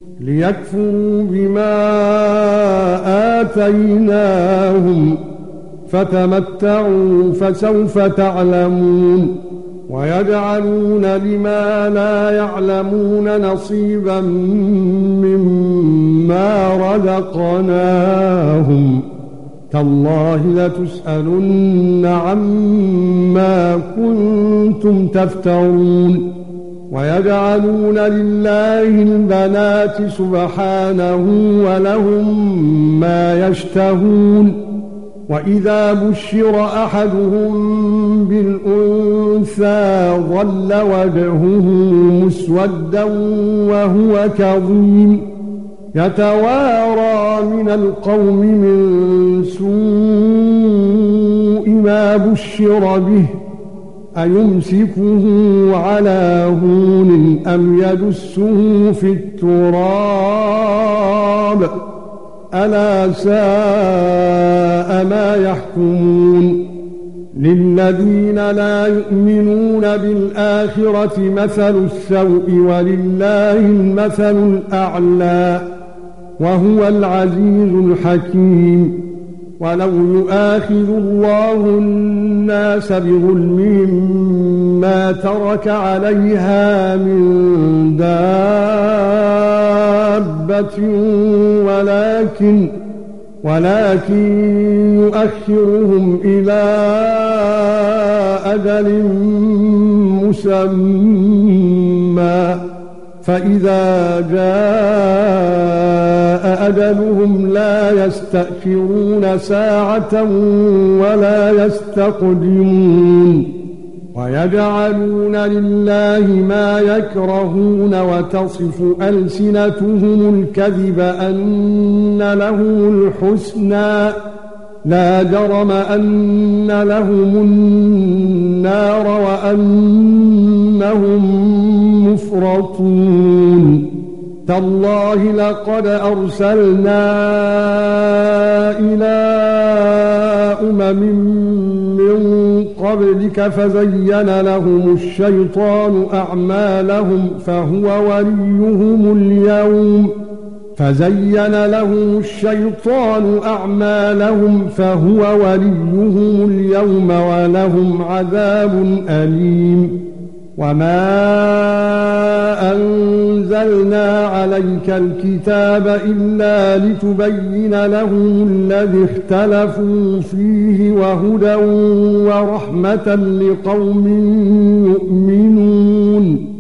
ليكفروا بما آتيناهم فتمتعوا فسوف تعلمون ويجعلون لما لا يعلمون نصيبا مما رزقناهم تالله لتسألن عما كنتم تفترون ويجعلون لله البنات سبحانه ولهم ما يشتهون وإذا بشر أحدهم بالأنثى ظل وجهه مسودا وهو كظيم يتوارى من القوم من سوء ما بشر به أيمسكه على هون أم يدسه في التراب ألا ساء ما يحكمون للذين لا يؤمنون بالآخرة مثل السوء ولله المثل الأعلى وهو العزيز الحكيم ولو يؤاخذ الله الناس بظلمهم ما ترك عليها من دابة ولكن يؤخرهم إلى أجل مسمى فإذا جاء أجلهم لا يستأخرون ساعة ولا يستقدمون ويجعلون لله ما يكرهون وتصف ألسنتهم الكذب أن لهم الحسنى لا جرم أن لهم النار وأنهم مفرطون تالله لقد أرسلنا إلى من قبلك فزين لهم الشيطان أعمالهم فهو وليهم اليوم ولهم عذاب أليم وما أنزلنا عليك الكتاب إلا لتبين لهم الذي اختلفوا فيه وهدى ورحمة لقوم يؤمنون